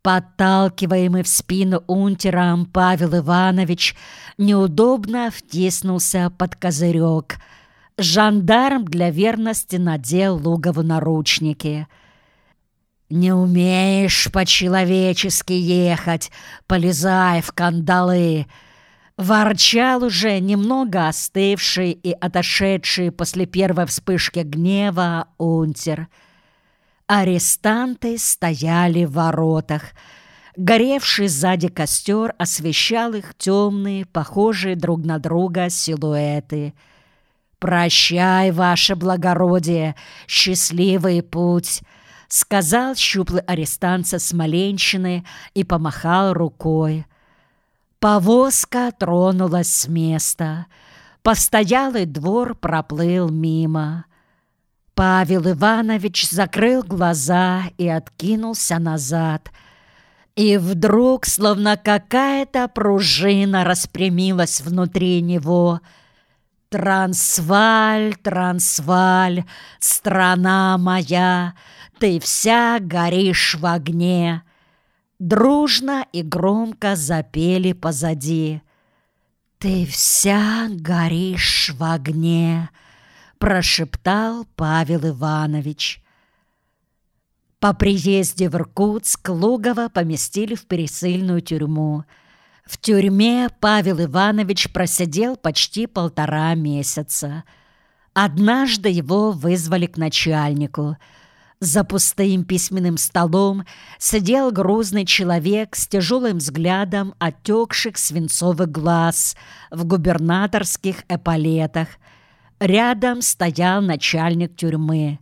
Подталкиваемый в спину унтером, Павел Иванович неудобно втиснулся под козырек. Жандарм для верности надел Лугову наручники. «Не умеешь по-человечески ехать, полезай в кандалы!» Ворчал уже немного остывший и отошедший после первой вспышки гнева унтер. Арестанты стояли в воротах. Горевший сзади костер освещал их темные, похожие друг на друга силуэты. «Прощай, ваше благородие, счастливый путь!» — сказал щуплый арестант со Смоленщины и помахал рукой. Повозка тронулась с места. Постоялый двор проплыл мимо. Павел Иванович закрыл глаза и откинулся назад. И вдруг, словно какая-то пружина, распрямилась внутри него. «Трансваль, Трансваль, страна моя, ты вся горишь в огне!» Дружно и громко запели позади. «Ты вся горишь в огне», — прошептал Павел Иванович. По приезде в Иркутск Лугова поместили в пересыльную тюрьму. В тюрьме Павел Иванович просидел почти 1,5 месяца. Однажды его вызвали к начальнику. За пустым письменным столом сидел грузный человек с тяжелым взглядом отекших свинцовых глаз в губернаторских эполетах. Рядом стоял начальник тюрьмы.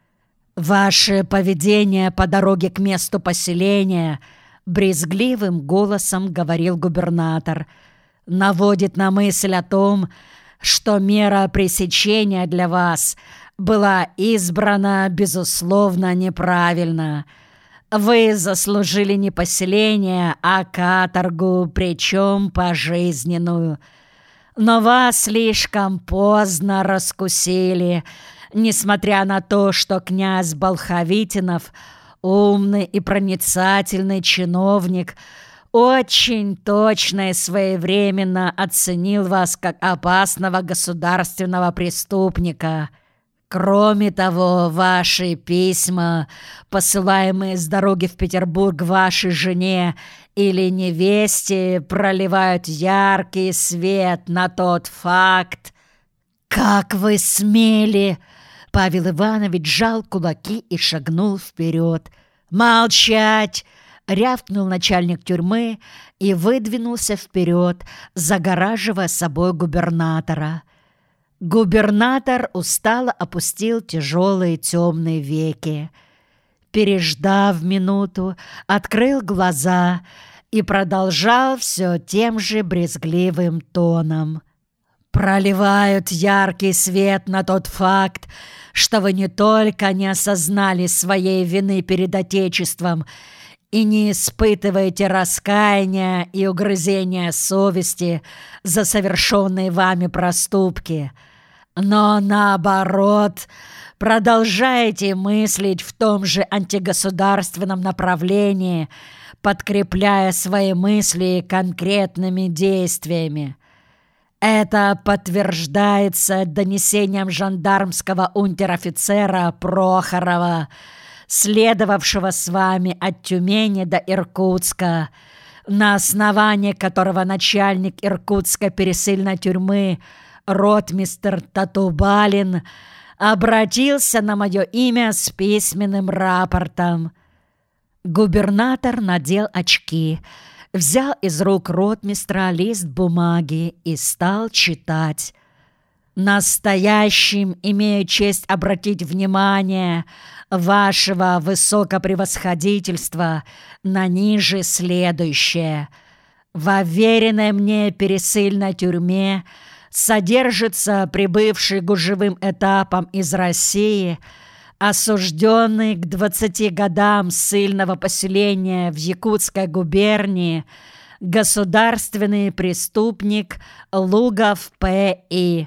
«Ваше поведение по дороге к месту поселения», — брезгливым голосом говорил губернатор, «наводит на мысль о том, что мера пресечения для вас была избрана, безусловно, неправильно. Вы заслужили не поселение, а каторгу, причем пожизненную. Но вас слишком поздно раскусили, несмотря на то, что князь Болховитинов, умный и проницательный чиновник, очень точно и своевременно оценил вас как опасного государственного преступника. Кроме того, ваши письма, посылаемые с дороги в Петербург вашей жене или невесте, проливают яркий свет на тот факт». «Как вы смели!» Павел Иванович сжал кулаки и шагнул вперед. «Молчать!» — рявкнул начальник тюрьмы и выдвинулся вперед, загораживая собой губернатора. Губернатор устало опустил тяжелые темные веки. Переждав минуту, открыл глаза и продолжал все тем же брезгливым тоном. «Проливают яркий свет на тот факт, что вы не только не осознали своей вины перед Отечеством и не испытываете раскаяния и угрызения совести за совершенные вами проступки, но, наоборот, продолжаете мыслить в том же антигосударственном направлении, подкрепляя свои мысли конкретными действиями. Это подтверждается донесением жандармского унтер-офицера Прохорова, следовавшего с вами от Тюмени до Иркутска, на основании которого начальник Иркутской пересыльной тюрьмы ротмистр Татубалин обратился на мое имя с письменным рапортом». Губернатор надел очки, взял из рук ротмистра лист бумаги и стал читать. «Настоящим имею честь обратить внимание вашего высокопревосходительства на ниже следующее. В уверенной мне пересыльной тюрьме содержится прибывший гужевым этапом из России, осужденный к 20 годам ссыльного поселения в Якутской губернии, государственный преступник Лугов П.И.,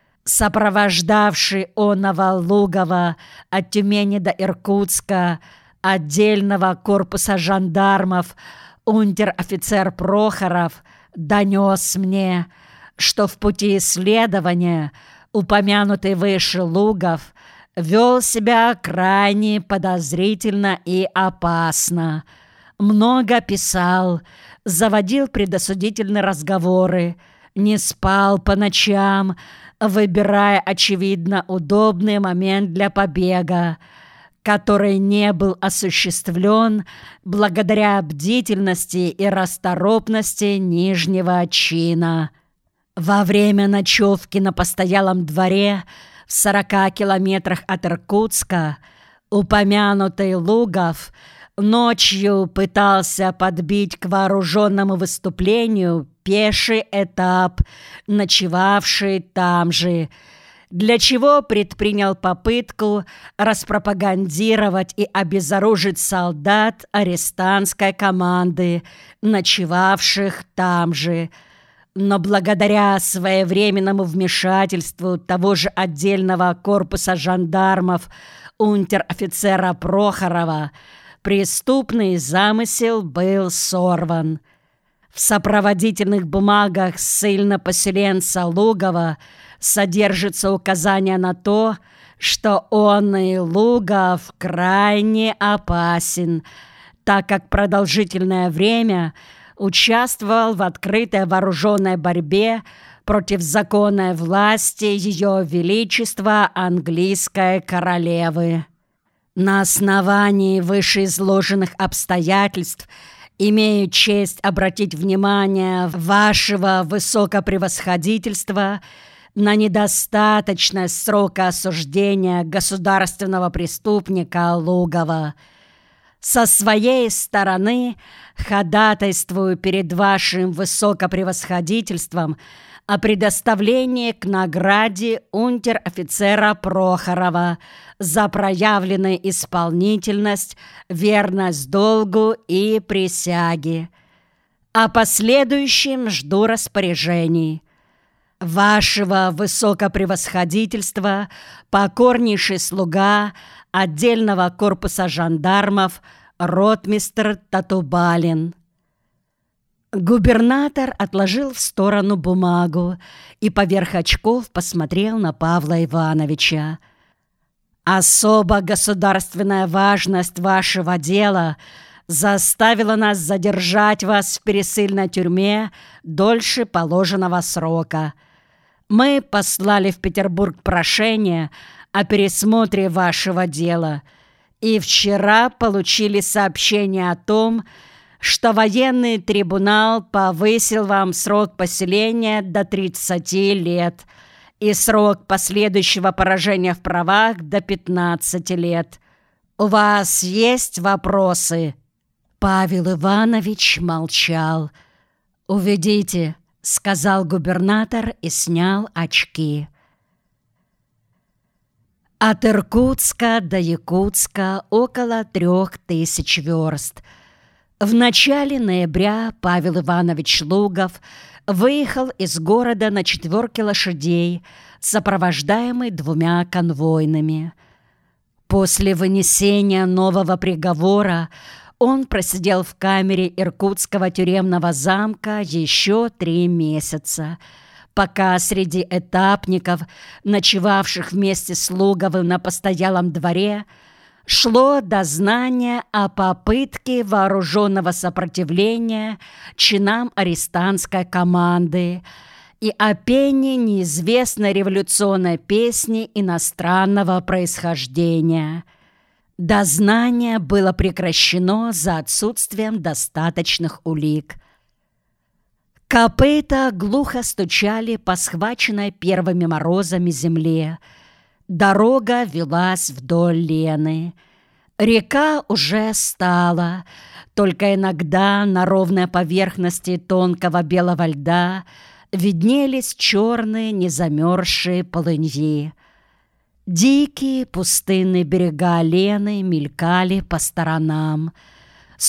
сопровождавший оного Лугова от Тюмени до Иркутска отдельного корпуса жандармов унтер-офицер Прохоров донес мне, что в пути исследования упомянутый выше Лугов вел себя крайне подозрительно и опасно. Много писал, заводил предосудительные разговоры, не спал по ночам, выбирая, очевидно, удобный момент для побега, который не был осуществлен благодаря бдительности и расторопности нижнего чина. Во время ночевки на постоялом дворе в 40 километрах от Иркутска упомянутый Лугов ночью пытался подбить к вооруженному выступлению пеший этап, ночевавший там же, для чего предпринял попытку распропагандировать и обезоружить солдат арестантской команды, ночевавших там же. Но благодаря своевременному вмешательству того же отдельного корпуса жандармов унтер-офицера Прохорова преступный замысел был сорван. В сопроводительных бумагах ссыльно-поселенца Лугова содержится указание на то, что он и Лугов крайне опасен, так как продолжительное время участвовал в открытой вооруженной борьбе против законной власти Ее Величества английской королевы. На основании вышеизложенных обстоятельств имею честь обратить внимание вашего высокопревосходительства на недостаточность срока осуждения государственного преступника Лугова. Со своей стороны ходатайствую перед вашим высокопревосходительством о предоставлении к награде унтер-офицера Прохорова за проявленную исполнительность, верность долгу и присяге. О последующем жду распоряжений. Вашего высокопревосходительства покорнейший слуга отдельного корпуса жандармов ротмистр Татубалин. Губернатор отложил в сторону бумагу и поверх очков посмотрел на Павла Ивановича. «Особо государственная важность вашего дела заставила нас задержать вас в пересыльной тюрьме дольше положенного срока. Мы послали в Петербург прошение о пересмотре вашего дела и вчера получили сообщение о том, что военный трибунал повысил вам срок поселения до 30 лет и срок последующего поражения в правах до 15 лет. У вас есть вопросы?» Павел Иванович молчал. «Уведите», — сказал губернатор и снял очки. От Иркутска до Якутска около 3000 верст. В начале ноября Павел Иванович Лугов выехал из города на 4 лошадей, сопровождаемый 2 конвойными. После вынесения нового приговора он просидел в камере Иркутского тюремного замка еще 3 месяца, пока среди этапников, ночевавших вместе с Луговым на постоялом дворе, шло дознание о попытке вооруженного сопротивления чинам арестантской команды и о пении неизвестной революционной песни иностранного происхождения. Дознание было прекращено за отсутствием достаточных улик. Копыта глухо стучали по схваченной первыми морозами земле. Дорога велась вдоль Лены. Река уже стала, только иногда на ровной поверхности тонкого белого льда виднелись черные незамерзшие полыньи. Дикие пустынные берега Лены мелькали по сторонам.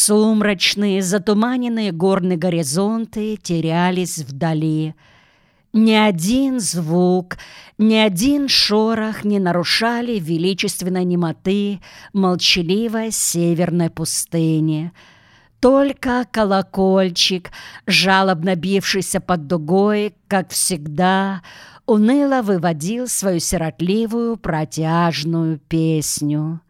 Сумрачные, затуманенные горные горизонты терялись вдали. Ни один звук, ни один шорох не нарушали величественной немоты молчаливой северной пустыни. Только колокольчик, жалобно бившийся под дугой, как всегда, уныло выводил свою сиротливую протяжную песню.